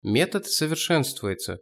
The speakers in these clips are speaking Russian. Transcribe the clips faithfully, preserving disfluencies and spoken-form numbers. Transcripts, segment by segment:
Метод совершенствуется.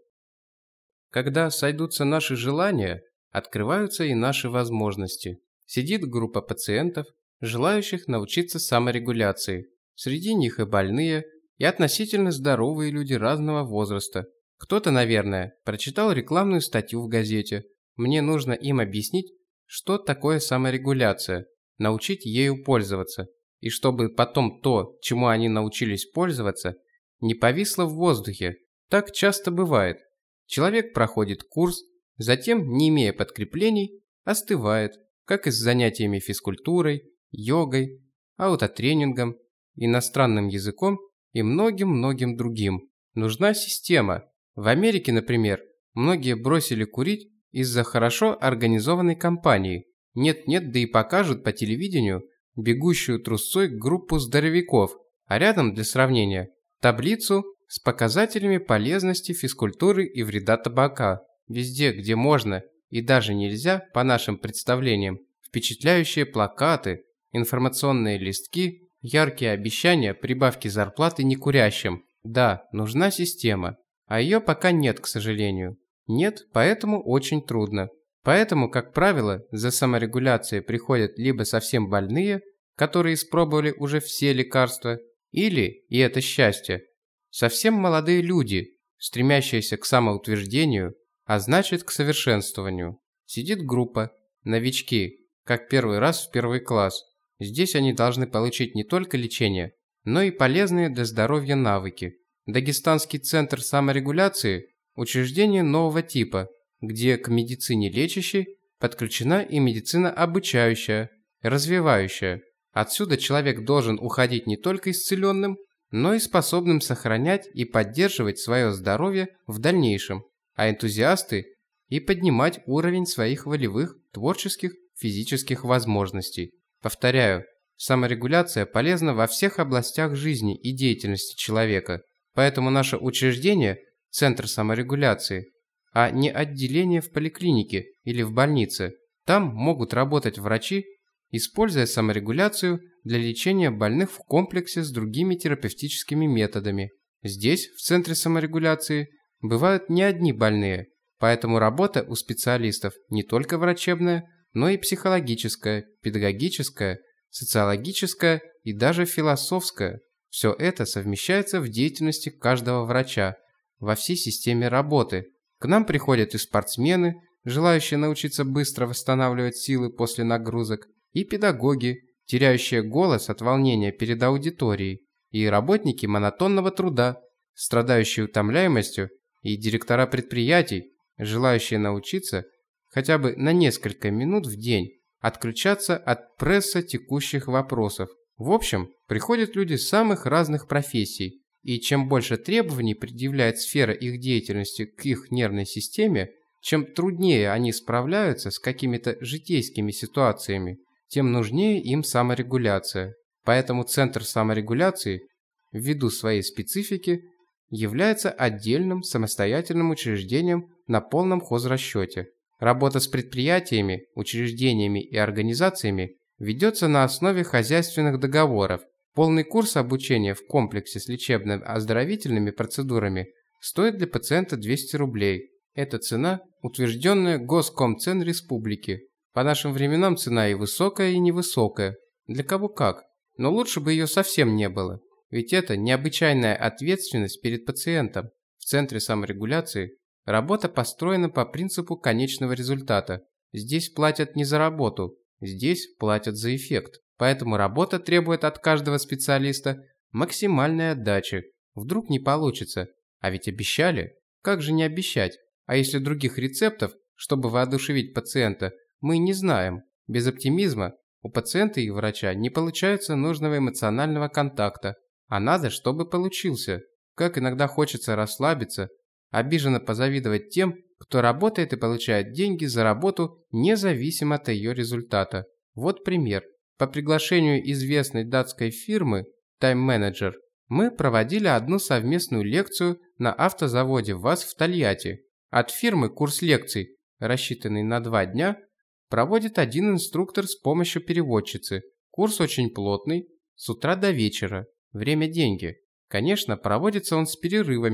Когда сойдутся наши желания, открываются и наши возможности. Сидит группа пациентов, желающих научиться саморегуляции. Среди них и больные, и относительно здоровые люди разного возраста. Кто-то, наверное, прочитал рекламную статью в газете. Мне нужно им объяснить, что такое саморегуляция, научить ею пользоваться. И чтобы потом то, чему они научились пользоваться, не повисло в воздухе. Так часто бывает. Человек проходит курс, затем, не имея подкреплений, остывает, как и с занятиями физкультурой, йогой, аутотренингом, иностранным языком и многим-многим другим. Нужна система. В Америке, например, многие бросили курить из-за хорошо организованной кампании. Нет-нет, да и покажут по телевидению бегущую трусцой группу здоровяков, а рядом, для сравнения, таблицу с показателями полезности физкультуры и вреда табака. Везде, где можно и даже нельзя, по нашим представлениям, впечатляющие плакаты, информационные листки, яркие обещания прибавки зарплаты некурящим. Да, нужна система, а ее пока нет, к сожалению. Нет, поэтому очень трудно. Поэтому, как правило, за саморегуляцией приходят либо совсем больные, которые испробовали уже все лекарства, или, и это счастье, совсем молодые люди, стремящиеся к самоутверждению, а значит к совершенствованию. Сидит группа, новички, как первый раз в первый класс. Здесь они должны получить не только лечение, но и полезные для здоровья навыки. Дагестанский центр саморегуляции – учреждение нового типа, где к медицине лечащей подключена и медицина обучающая, развивающая. Отсюда человек должен уходить не только исцеленным, но и способным сохранять и поддерживать свое здоровье в дальнейшем, а энтузиасты и поднимать уровень своих волевых, творческих, физических возможностей. Повторяю, саморегуляция полезна во всех областях жизни и деятельности человека, поэтому наше учреждение – Центр саморегуляции, а не отделение в поликлинике или в больнице. Там могут работать врачи, используя саморегуляцию для лечения больных в комплексе с другими терапевтическими методами. Здесь, в Центре саморегуляции, бывают не одни больные, поэтому работа у специалистов не только врачебная, но и психологическая, педагогическая, социологическая и даже философская. Все это совмещается в деятельности каждого врача во всей системе работы. К нам приходят и спортсмены, желающие научиться быстро восстанавливать силы после нагрузок, и педагоги, теряющие голос от волнения перед аудиторией, и работники монотонного труда, страдающие утомляемостью, и директора предприятий, желающие научиться хотя бы на несколько минут в день отключаться от пресса текущих вопросов. В общем, приходят люди самых разных профессий, и чем больше требований предъявляет сфера их деятельности к их нервной системе, чем труднее они справляются с какими-то житейскими ситуациями, тем нужнее им саморегуляция. Поэтому Центр саморегуляции, ввиду своей специфики, является отдельным самостоятельным учреждением на полном хозрасчете. Работа с предприятиями, учреждениями и организациями ведется на основе хозяйственных договоров. Полный курс обучения в комплексе с лечебно-оздоровительными процедурами стоит для пациента двести рублей. Это цена, утвержденная Госкомцен Республики. По нашим временам цена и высокая, и невысокая. Для кого как. Но лучше бы ее совсем не было. Ведь это необычайная ответственность перед пациентом. В Центре саморегуляции работа построена по принципу конечного результата. Здесь платят не за работу, здесь платят за эффект. Поэтому работа требует от каждого специалиста максимальной отдачи. Вдруг не получится. А ведь обещали. Как же не обещать? А если других рецептов, чтобы воодушевить пациента, мы не знаем. Без оптимизма у пациента и врача не получается нужного эмоционального контакта. А надо, чтобы получился. Как иногда хочется расслабиться, обиженно позавидовать тем, кто работает и получает деньги за работу, независимо от ее результата. Вот пример. По приглашению известной датской фирмы Time Manager мы проводили одну совместную лекцию на автозаводе ВАЗ в Тольятти. От фирмы курс лекций, рассчитанный на два дня, проводит один инструктор с помощью переводчицы. Курс очень плотный, с утра до вечера. Время – деньги. Конечно, проводится он с перерывами.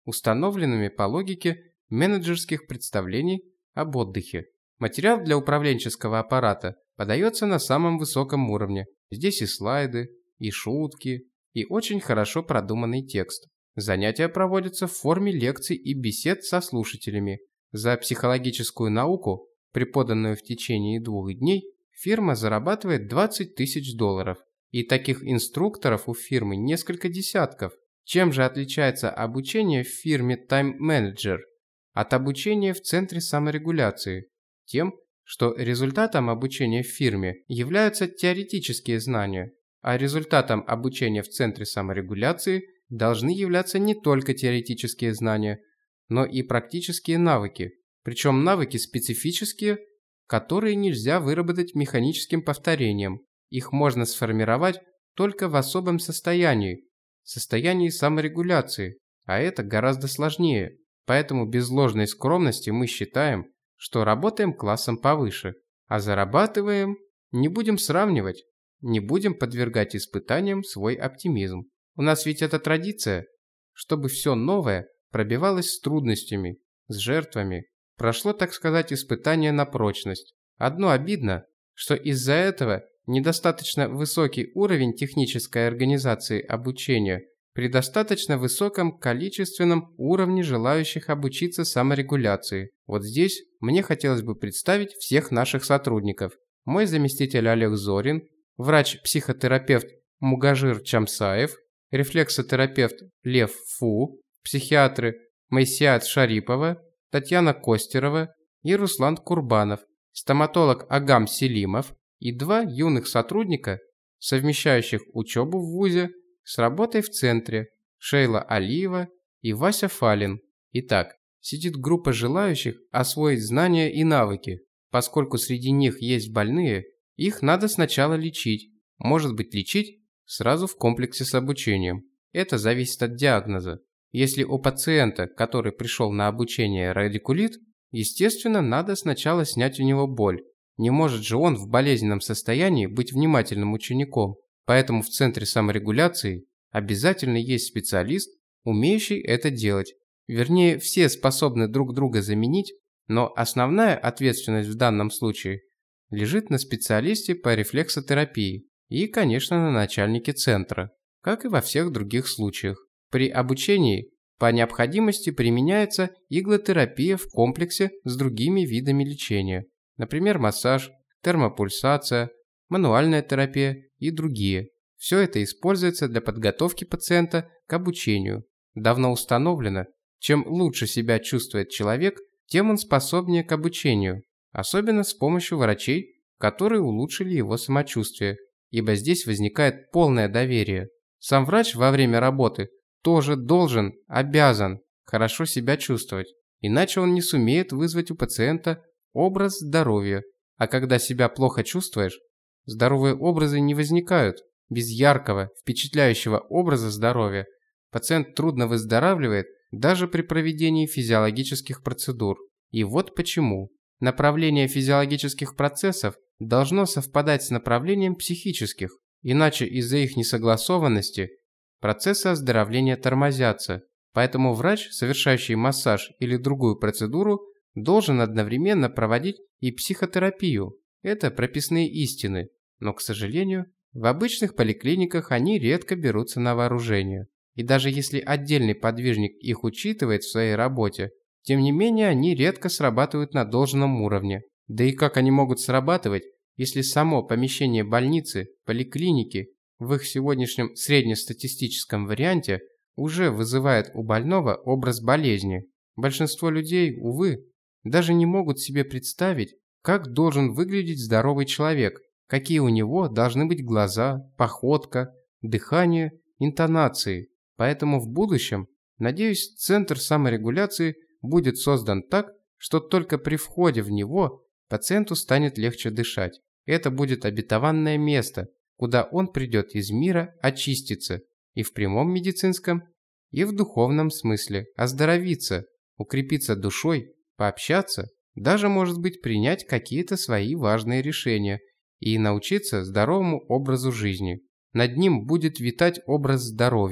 установленными по логике менеджерских представлений об отдыхе. Материал для управленческого аппарата подается на самом высоком уровне. Здесь и слайды, и шутки, и очень хорошо продуманный текст. Занятия проводятся в форме лекций и бесед со слушателями. За психологическую науку, преподанную в течение двух дней, фирма зарабатывает двадцать тысяч долларов. И таких инструкторов у фирмы несколько десятков. Чем же отличается обучение в фирме Time Manager от обучения в Центре саморегуляции? Тем, что результатом обучения в фирме являются теоретические знания, а результатом обучения в Центре саморегуляции должны являться не только теоретические знания, но и практические навыки, причем навыки специфические, которые нельзя выработать механическим повторением. Их можно сформировать только в особом состоянии, состоянии саморегуляции, а это гораздо сложнее. Поэтому без ложной скромности мы считаем, что работаем классом повыше, а зарабатываем, не будем сравнивать, не будем подвергать испытаниям свой оптимизм. У нас ведь это традиция, чтобы все новое пробивалось с трудностями, с жертвами, прошло, так сказать, испытание на прочность. Одно обидно, что из-за этого недостаточно высокий уровень технической организации обучения при достаточно высоком количественном уровне желающих обучиться саморегуляции. Вот здесь мне хотелось бы представить всех наших сотрудников. Мой заместитель Олег Зорин, врач-психотерапевт Мугажир Чамсаев, рефлексотерапевт Лев Фу, психиатры Майсиат Шарипова, Татьяна Костерова и Руслан Курбанов, стоматолог Агам Селимов и два юных сотрудника, совмещающих учебу в вузе с работой в центре, Шейла Алиева и Вася Фалин. Итак, сидит группа желающих освоить знания и навыки. Поскольку среди них есть больные, их надо сначала лечить. Может быть, лечить сразу в комплексе с обучением. Это зависит от диагноза. Если у пациента, который пришел на обучение, радикулит, естественно, надо сначала снять у него боль. Не может же он в болезненном состоянии быть внимательным учеником. Поэтому в Центре саморегуляции обязательно есть специалист, умеющий это делать. Вернее, все способны друг друга заменить, но основная ответственность в данном случае лежит на специалисте по рефлексотерапии и, конечно, на начальнике центра, как и во всех других случаях. При обучении по необходимости применяется иглотерапия в комплексе с другими видами лечения, например, массаж, термопульсация, мануальная терапия и другие. Все это используется для подготовки пациента к обучению. Давно установлено, чем лучше себя чувствует человек, тем он способнее к обучению, особенно с помощью врачей, которые улучшили его самочувствие, ибо здесь возникает полное доверие. Сам врач во время работы тоже должен, обязан хорошо себя чувствовать, иначе он не сумеет вызвать у пациента образ здоровья. А когда себя плохо чувствуешь, здоровые образы не возникают. Без яркого, впечатляющего образа здоровья пациент трудно выздоравливает даже при проведении физиологических процедур. И вот почему. Направление физиологических процессов должно совпадать с направлением психических, иначе из-за их несогласованности процессы оздоровления тормозятся. Поэтому врач, совершающий массаж или другую процедуру, должен одновременно проводить и психотерапию. Это прописные истины, но, к сожалению, в обычных поликлиниках они редко берутся на вооружение. И даже если отдельный подвижник их учитывает в своей работе, тем не менее они редко срабатывают на должном уровне. Да и как они могут срабатывать, если само помещение больницы, поликлиники в их сегодняшнем среднестатистическом варианте уже вызывает у больного образ болезни. Большинство людей, увы, даже не могут себе представить, как должен выглядеть здоровый человек, какие у него должны быть глаза, походка, дыхание, интонации. Поэтому в будущем, надеюсь, Центр саморегуляции будет создан так, что только при входе в него пациенту станет легче дышать. Это будет обетованное место, куда он придет из мира очиститься и в прямом медицинском, и в духовном смысле, оздоровиться, укрепиться душой, пообщаться, даже, может быть, принять какие-то свои важные решения и научиться здоровому образу жизни. Над ним будет витать образ здоровья.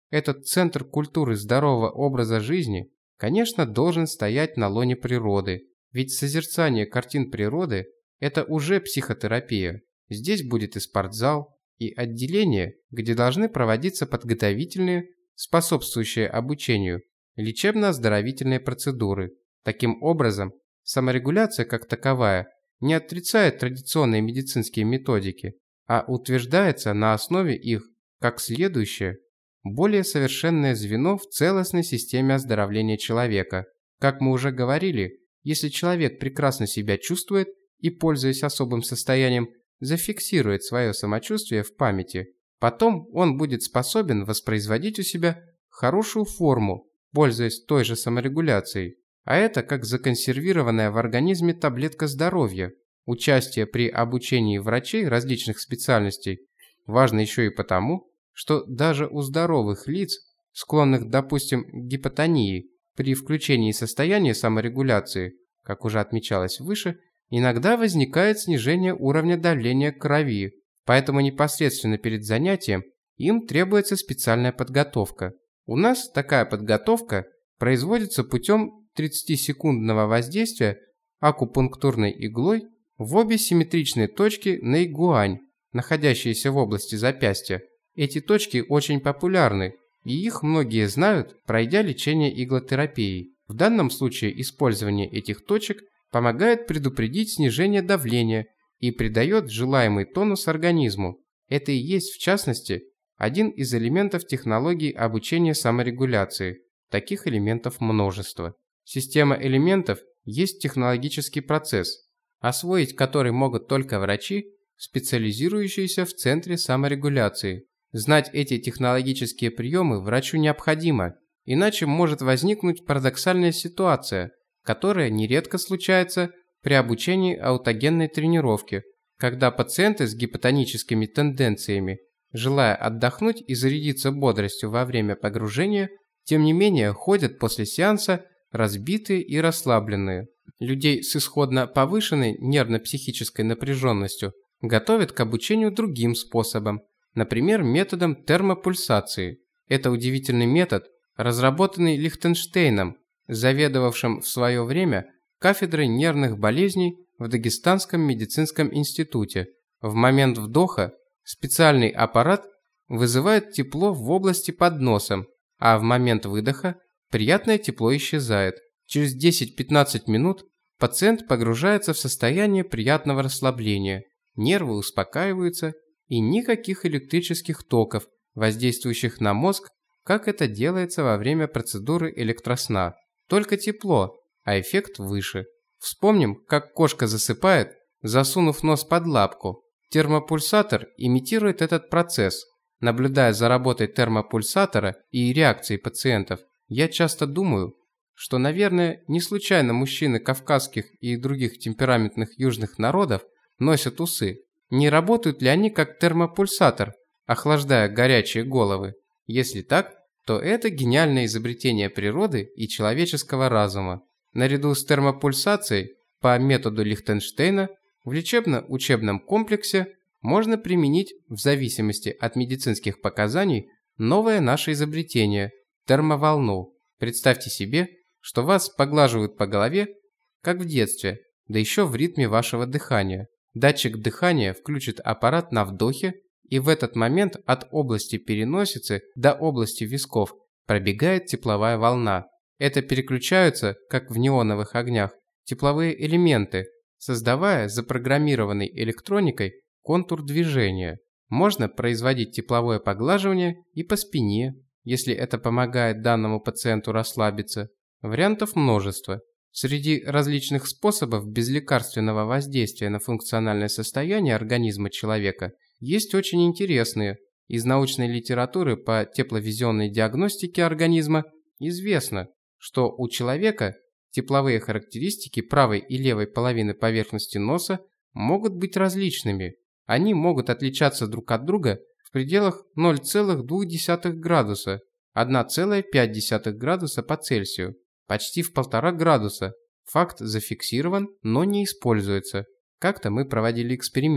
Этот центр культуры здорового образа жизни, конечно, должен стоять на лоне природы, ведь созерцание картин природы – это уже психотерапия. Здесь будет и спортзал, и отделение, где должны проводиться подготовительные, способствующие обучению, лечебно-оздоровительные процедуры. Таким образом, саморегуляция как таковая не отрицает традиционные медицинские методики, а утверждается на основе их как следующее, более совершенное звено в целостной системе оздоровления человека. Как мы уже говорили, если человек прекрасно себя чувствует и, пользуясь особым состоянием, зафиксирует свое самочувствие в памяти, потом он будет способен воспроизводить у себя хорошую форму, пользуясь той же саморегуляцией. А это как законсервированная в организме таблетка здоровья. Участие при обучении врачей различных специальностей важно еще и потому, что даже у здоровых лиц, склонных, допустим, к гипотонии, при включении состояния саморегуляции, как уже отмечалось выше, иногда возникает снижение уровня давления крови, поэтому непосредственно перед занятием им требуется специальная подготовка. У нас такая подготовка производится путем тридцатисекундного воздействия акупунктурной иглой в обе симметричные точки на игуань, находящиеся в области запястья. Эти точки очень популярны, и их многие знают, пройдя лечение иглотерапией. В данном случае использование этих точек помогает предупредить снижение давления и придает желаемый тонус организму. Это и есть, в частности, один из элементов технологии обучения саморегуляции. Таких элементов множество. Система элементов есть технологический процесс, освоить который могут только врачи, специализирующиеся в центре саморегуляции. Знать эти технологические приемы врачу необходимо, иначе может возникнуть парадоксальная ситуация, которая нередко случается при обучении аутогенной тренировке, когда пациенты с гипотоническими тенденциями, желая отдохнуть и зарядиться бодростью во время погружения, тем не менее ходят после сеанса разбитые и расслабленные. Людей с исходно повышенной нервно-психической напряженностью готовят к обучению другим способом, например, методом термопульсации. Это удивительный метод, разработанный Лихтенштейном, заведовавшим в свое время кафедрой нервных болезней в Дагестанском медицинском институте. В момент вдоха специальный аппарат вызывает тепло в области под носом, а в момент выдоха приятное тепло исчезает. Через десять-пятнадцать минут пациент погружается в состояние приятного расслабления, нервы успокаиваются и никаких электрических токов, воздействующих на мозг, как это делается во время процедуры электросна. Только тепло, а эффект выше. Вспомним, как кошка засыпает, засунув нос под лапку. Термопульсатор имитирует этот процесс. Наблюдая за работой термопульсатора и реакцией пациентов, я часто думаю, что, наверное, не случайно мужчины кавказских и других темпераментных южных народов носят усы. Не работают ли они как термопульсатор, охлаждая горячие головы? Если так, то это гениальное изобретение природы и человеческого разума. Наряду с термопульсацией по методу Лихтенштейна в лечебно-учебном комплексе можно применить в зависимости от медицинских показаний новое наше изобретение – термоволну. Представьте себе, что вас поглаживают по голове, как в детстве, да еще в ритме вашего дыхания. Датчик дыхания включит аппарат на вдохе, и в этот момент от области переносицы до области висков пробегает тепловая волна. Это переключаются, как в неоновых огнях, тепловые элементы, создавая запрограммированной электроникой контур движения. Можно производить тепловое поглаживание и по спине, если это помогает данному пациенту расслабиться. Вариантов множество. Среди различных способов безлекарственного воздействия на функциональное состояние организма человека есть очень интересные. Из научной литературы по тепловизионной диагностике организма известно, что у человека тепловые характеристики правой и левой половины поверхности носа могут быть различными. Они могут отличаться друг от друга в пределах ноль целых две десятых градуса, одна целая пять десятых градуса по Цельсию, почти в полтора градуса. Факт зафиксирован, но не используется. Как-то мы проводили эксперимент.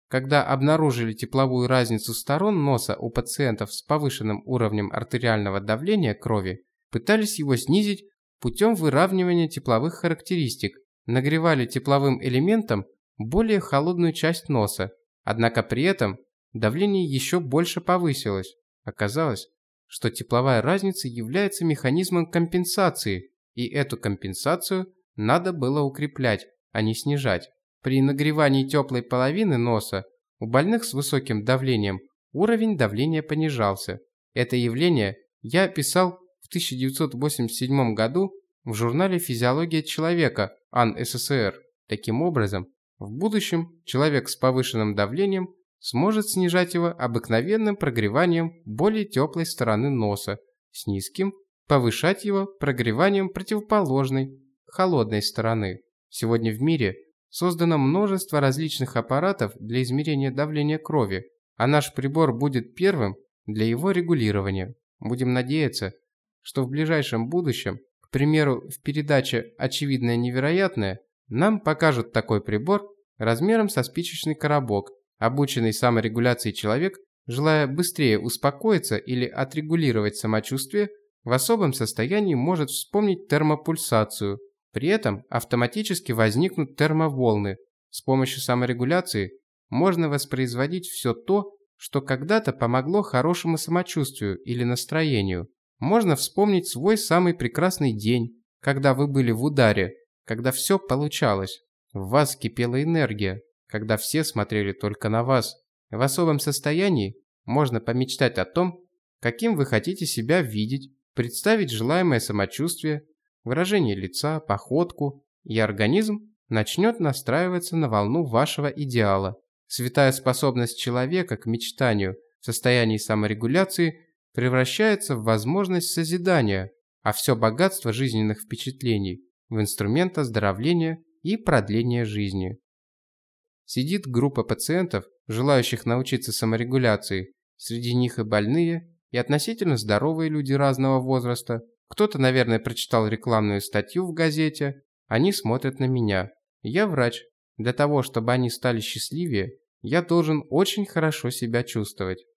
когда обнаружили тепловую разницу сторон носа у пациентов с повышенным уровнем артериального давления крови, пытались его снизить путем выравнивания тепловых характеристик, нагревали тепловым элементом более холодную часть носа, однако при этом давление еще больше повысилось. Оказалось, что тепловая разница является механизмом компенсации, и эту компенсацию надо было укреплять, а не снижать. При нагревании теплой половины носа у больных с высоким давлением уровень давления понижался. Это явление я описал в тысяча девятьсот восемьдесят седьмом году в журнале «Физиология человека» АН СССР. Таким образом, в будущем человек с повышенным давлением сможет снижать его обыкновенным прогреванием более теплой стороны носа, с низким повышать его прогреванием противоположной, холодной стороны. Сегодня в мире создано множество различных аппаратов для измерения давления крови, а наш прибор будет первым для его регулирования. Будем надеяться, что в ближайшем будущем, к примеру, в передаче «Очевидное невероятное», нам покажут такой прибор размером со спичечный коробок. Обученный саморегуляции человек, желая быстрее успокоиться или отрегулировать самочувствие, в особом состоянии может вспомнить термопульсацию. При этом автоматически возникнут термоволны. С помощью саморегуляции можно воспроизводить все то, что когда-то помогло хорошему самочувствию или настроению. Можно вспомнить свой самый прекрасный день, когда вы были в ударе, когда все получалось. В вас кипела энергия, когда все смотрели только на вас. В особом состоянии можно помечтать о том, каким вы хотите себя видеть, представить желаемое самочувствие, выражение лица, походку, и организм начнет настраиваться на волну вашего идеала. Святая способность человека к мечтанию в состоянии саморегуляции превращается в возможность созидания, а все богатство жизненных впечатлений в инструмент оздоровления и продления жизни. Сидит группа пациентов, желающих научиться саморегуляции, среди них и больные, и относительно здоровые люди разного возраста. Кто-то, наверное, прочитал рекламную статью в газете, они смотрят на меня. Я врач. Для того, чтобы они стали счастливее, я должен очень хорошо себя чувствовать.